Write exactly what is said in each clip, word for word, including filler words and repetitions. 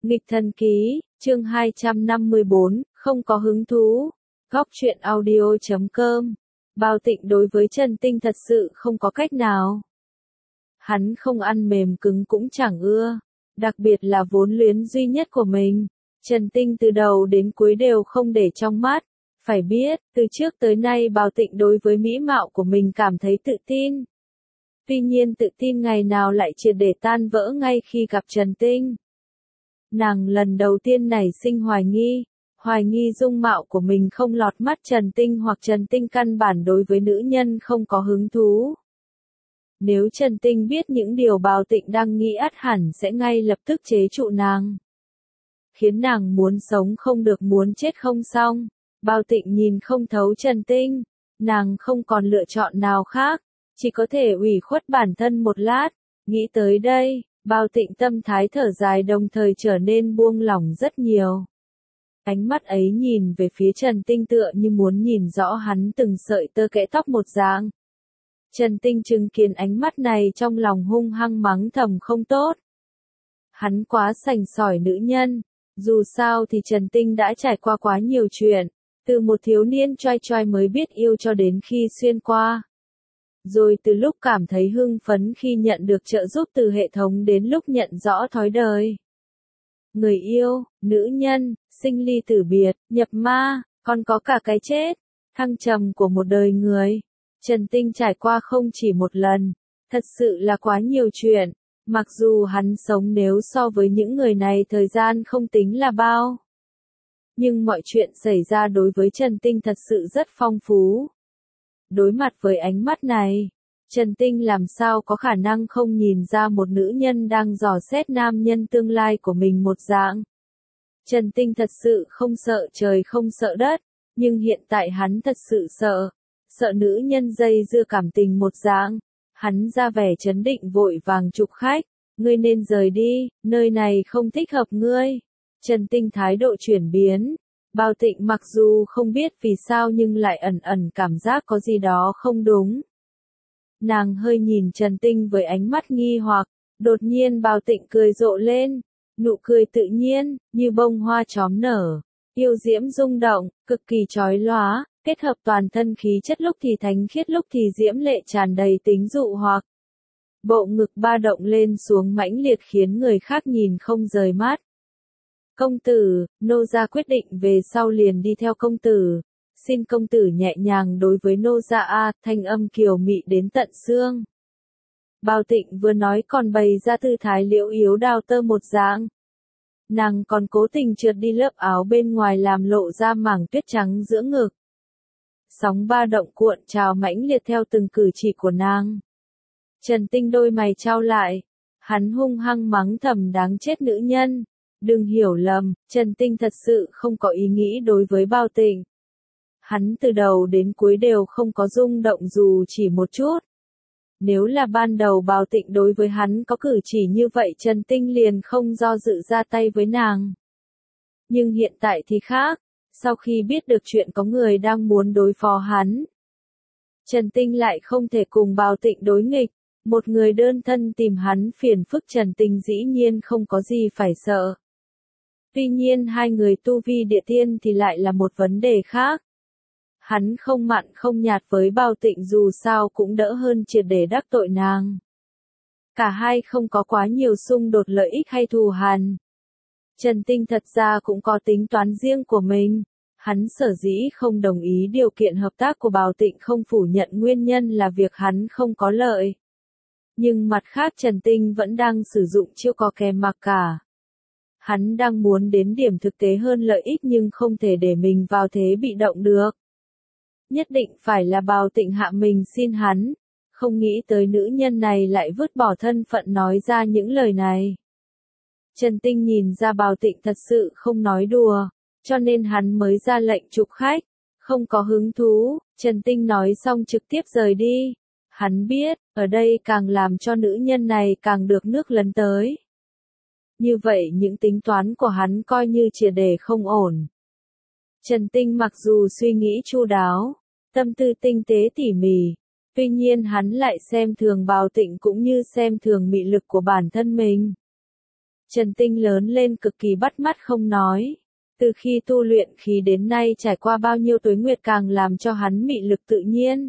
Nghịch thần ký, chương hai trăm năm mươi bốn, không có hứng thú. Góc truyện audio chấm com. Bao Tịnh đối với Trần Tinh thật sự không có cách nào. Hắn không ăn mềm cứng cũng chẳng ưa, đặc biệt là vốn luyến duy nhất của mình. Trần Tinh từ đầu đến cuối đều không để trong mắt. Phải biết, từ trước tới nay Bao Tịnh đối với mỹ mạo của mình cảm thấy tự tin. Tuy nhiên tự tin ngày nào lại triệt để tan vỡ ngay khi gặp Trần Tinh. Nàng lần đầu tiên nảy sinh hoài nghi, hoài nghi dung mạo của mình không lọt mắt Trần Tinh hoặc Trần Tinh căn bản đối với nữ nhân không có hứng thú. Nếu Trần Tinh biết những điều Bao Tịnh đang nghĩ ắt hẳn sẽ ngay lập tức chế trụ nàng. Khiến nàng muốn sống không được muốn chết không xong. Bao Tịnh nhìn không thấu Trần Tinh, nàng không còn lựa chọn nào khác, chỉ có thể ủy khuất bản thân một lát. Nghĩ tới đây, Bao Tịnh tâm thái thở dài đồng thời trở nên buông lỏng rất nhiều. Ánh mắt ấy nhìn về phía Trần Tinh tựa như muốn nhìn rõ hắn từng sợi tơ kẽ tóc một dạng. Trần Tinh chứng kiến ánh mắt này trong lòng hung hăng mắng thầm không tốt. Hắn quá sành sỏi nữ nhân, dù sao thì Trần Tinh đã trải qua quá nhiều chuyện, từ một thiếu niên choai choai mới biết yêu cho đến khi xuyên qua. Rồi từ lúc cảm thấy hưng phấn khi nhận được trợ giúp từ hệ thống đến lúc nhận rõ thói đời. Người yêu, nữ nhân, sinh ly tử biệt, nhập ma, còn có cả cái chết, thăng trầm của một đời người. Trần Tinh trải qua không chỉ một lần, thật sự là quá nhiều chuyện, mặc dù hắn sống nếu so với những người này thời gian không tính là bao. Nhưng mọi chuyện xảy ra đối với Trần Tinh thật sự rất phong phú. Đối mặt với ánh mắt này, Trần Tinh làm sao có khả năng không nhìn ra một nữ nhân đang dò xét nam nhân tương lai của mình một dạng. Trần Tinh thật sự không sợ trời không sợ đất, nhưng hiện tại hắn thật sự sợ. Sợ nữ nhân dây dưa cảm tình một dạng. Hắn ra vẻ trấn định vội vàng chụp khách. Ngươi nên rời đi, nơi này không thích hợp ngươi. Trần Tinh thái độ chuyển biến. Bao Tịnh mặc dù không biết vì sao nhưng lại ẩn ẩn cảm giác có gì đó không đúng. Nàng hơi nhìn Trần Tinh với ánh mắt nghi hoặc, đột nhiên Bao Tịnh cười rộ lên, nụ cười tự nhiên, như bông hoa chóm nở, yêu diễm rung động, cực kỳ chói lóa, kết hợp toàn thân khí chất lúc thì thánh khiết lúc thì diễm lệ tràn đầy tính dụ hoặc. Bộ ngực ba động lên xuống mãnh liệt khiến người khác nhìn không rời mắt. Công tử, nô gia quyết định về sau liền đi theo công tử. Xin công tử nhẹ nhàng đối với nô gia a, thanh âm kiều mị đến tận xương. Bao Tịnh vừa nói còn bày ra tư thái liễu yếu đào tơ một dạng. Nàng còn cố tình trượt đi lớp áo bên ngoài làm lộ ra mảng tuyết trắng giữa ngực. Sóng ba động cuộn trào mãnh liệt theo từng cử chỉ của nàng. Trần Tinh đôi mày trao lại, hắn hung hăng mắng thầm đáng chết nữ nhân. Đừng hiểu lầm, Trần Tinh thật sự không có ý nghĩ đối với Bao Tịnh. Hắn từ đầu đến cuối đều không có rung động dù chỉ một chút. Nếu là ban đầu Bao Tịnh đối với hắn có cử chỉ như vậy Trần Tinh liền không do dự ra tay với nàng. Nhưng hiện tại thì khác, sau khi biết được chuyện có người đang muốn đối phó hắn. Trần Tinh lại không thể cùng Bao Tịnh đối nghịch, một người đơn thân tìm hắn phiền phức Trần Tinh dĩ nhiên không có gì phải sợ. Tuy nhiên hai người tu vi địa tiên thì lại là một vấn đề khác. Hắn không mặn không nhạt với Bao Tịnh dù sao cũng đỡ hơn triệt để đắc tội nàng. Cả hai không có quá nhiều xung đột lợi ích hay thù hằn. Trần Tinh thật ra cũng có tính toán riêng của mình. Hắn sở dĩ không đồng ý điều kiện hợp tác của Bao Tịnh không phủ nhận nguyên nhân là việc hắn không có lợi. Nhưng mặt khác Trần Tinh vẫn đang sử dụng chiêu có kèm mặc cả. Hắn đang muốn đến điểm thực tế hơn lợi ích nhưng không thể để mình vào thế bị động được. Nhất định phải là Bao Tịnh hạ mình xin hắn, không nghĩ tới nữ nhân này lại vứt bỏ thân phận nói ra những lời này. Trần Tinh nhìn ra Bao Tịnh thật sự không nói đùa, cho nên hắn mới ra lệnh chụp khách, không có hứng thú. Trần Tinh nói xong trực tiếp rời đi. Hắn biết, ở đây càng làm cho nữ nhân này càng được nước lấn tới. Như vậy những tính toán của hắn coi như triệt để không ổn. Trần Tinh mặc dù suy nghĩ chu đáo, tâm tư tinh tế tỉ mỉ, tuy nhiên hắn lại xem thường Bao Tịnh cũng như xem thường mị lực của bản thân mình. Trần Tinh lớn lên cực kỳ bắt mắt không nói. Từ khi tu luyện khí đến nay trải qua bao nhiêu tuế nguyệt càng làm cho hắn mị lực tự nhiên.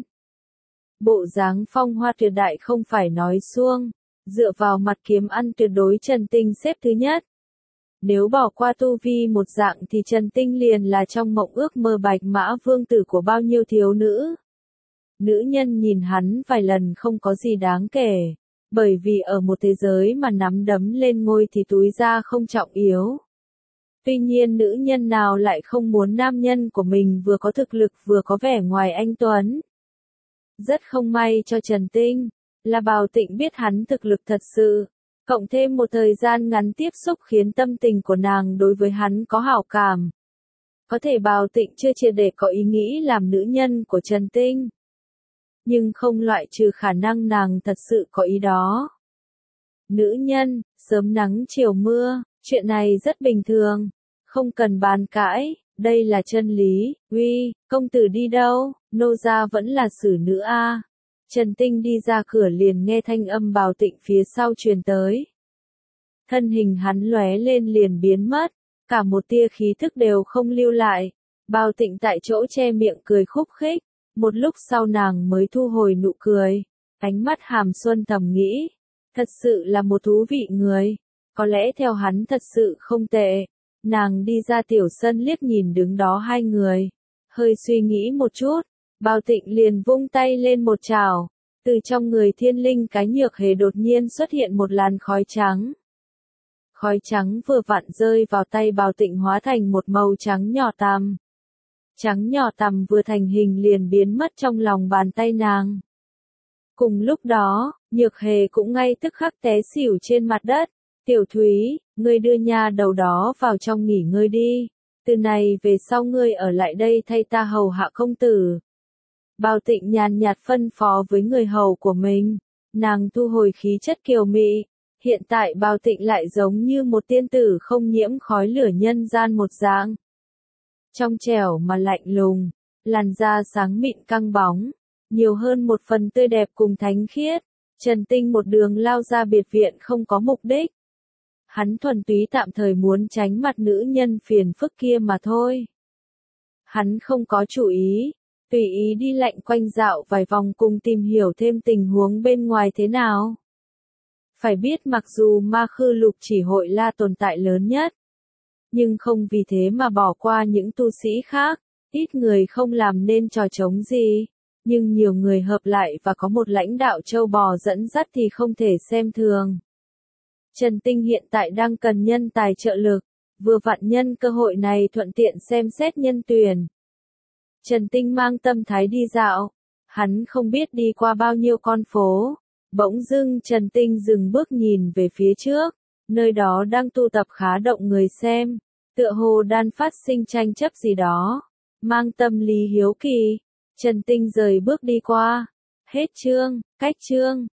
Bộ dáng phong hoa tuyệt đại không phải nói suông, dựa vào mặt kiếm ăn tuyệt đối Trần Tinh xếp thứ nhất. Nếu bỏ qua tu vi một dạng thì Trần Tinh liền là trong mộng ước mơ bạch mã vương tử của bao nhiêu thiếu nữ. Nữ nhân nhìn hắn vài lần không có gì đáng kể, bởi vì ở một thế giới mà nắm đấm lên ngôi thì túi ra không trọng yếu. Tuy nhiên nữ nhân nào lại không muốn nam nhân của mình vừa có thực lực vừa có vẻ ngoài anh tuấn. Rất không may cho Trần Tinh, là Bào Tịnh biết hắn thực lực thật sự, cộng thêm một thời gian ngắn tiếp xúc khiến tâm tình của nàng đối với hắn có hảo cảm. Có thể Bào Tịnh chưa triệt để có ý nghĩ làm nữ nhân của Trần Tinh. Nhưng không loại trừ khả năng nàng thật sự có ý đó. Nữ nhân, sớm nắng chiều mưa, chuyện này rất bình thường, không cần bàn cãi, đây là chân lý. Uy, công tử đi đâu, nô gia vẫn là xử nữ a. Trần Tinh đi ra cửa liền nghe thanh âm Bào Tịnh phía sau truyền tới. Thân hình hắn lóe lên liền biến mất, cả một tia khí thức đều không lưu lại. Bào Tịnh tại chỗ che miệng cười khúc khích, một lúc sau nàng mới thu hồi nụ cười, ánh mắt hàm xuân thầm nghĩ, thật sự là một thú vị người, có lẽ theo hắn thật sự không tệ. Nàng đi ra tiểu sân liếc nhìn đứng đó hai người, hơi suy nghĩ một chút, Bào Tịnh liền vung tay lên một chảo, từ trong người thiên linh cái nhược hề đột nhiên xuất hiện một làn khói trắng. Khói trắng vừa vặn rơi vào tay Bào Tịnh hóa thành một màu trắng nhỏ tằm. Trắng nhỏ tằm vừa thành hình liền biến mất trong lòng bàn tay nàng. Cùng lúc đó, nhược hề cũng ngay tức khắc té xỉu trên mặt đất. Tiểu Thúy, ngươi đưa nha đầu đó vào trong nghỉ ngơi đi. Từ này về sau ngươi ở lại đây thay ta hầu hạ công tử. Bào Tịnh nhàn nhạt phân phó với người hầu của mình. Nàng thu hồi khí chất kiều mị. Hiện tại Bào Tịnh lại giống như một tiên tử không nhiễm khói lửa nhân gian một dạng. Trong trẻo mà lạnh lùng, làn da sáng mịn căng bóng, nhiều hơn một phần tươi đẹp cùng thánh khiết. Trần Tinh một đường lao ra biệt viện không có mục đích. Hắn thuần túy tạm thời muốn tránh mặt nữ nhân phiền phức kia mà thôi. Hắn không có chủ ý, tùy ý đi lạnh quanh dạo vài vòng cùng tìm hiểu thêm tình huống bên ngoài thế nào. Phải biết mặc dù ma khư lục chỉ hội la tồn tại lớn nhất, nhưng không vì thế mà bỏ qua những tu sĩ khác, ít người không làm nên trò trống gì, nhưng nhiều người hợp lại và có một lãnh đạo châu bò dẫn dắt thì không thể xem thường. Trần Tinh hiện tại đang cần nhân tài trợ lực, vừa vặn nhân cơ hội này thuận tiện xem xét nhân tuyển. Trần Tinh mang tâm thái đi dạo, hắn không biết đi qua bao nhiêu con phố, bỗng dưng Trần Tinh dừng bước nhìn về phía trước, nơi đó đang tụ tập khá động người xem, tựa hồ đang phát sinh tranh chấp gì đó, mang tâm lý hiếu kỳ, Trần Tinh rời bước đi qua. Hết chương, cách chương.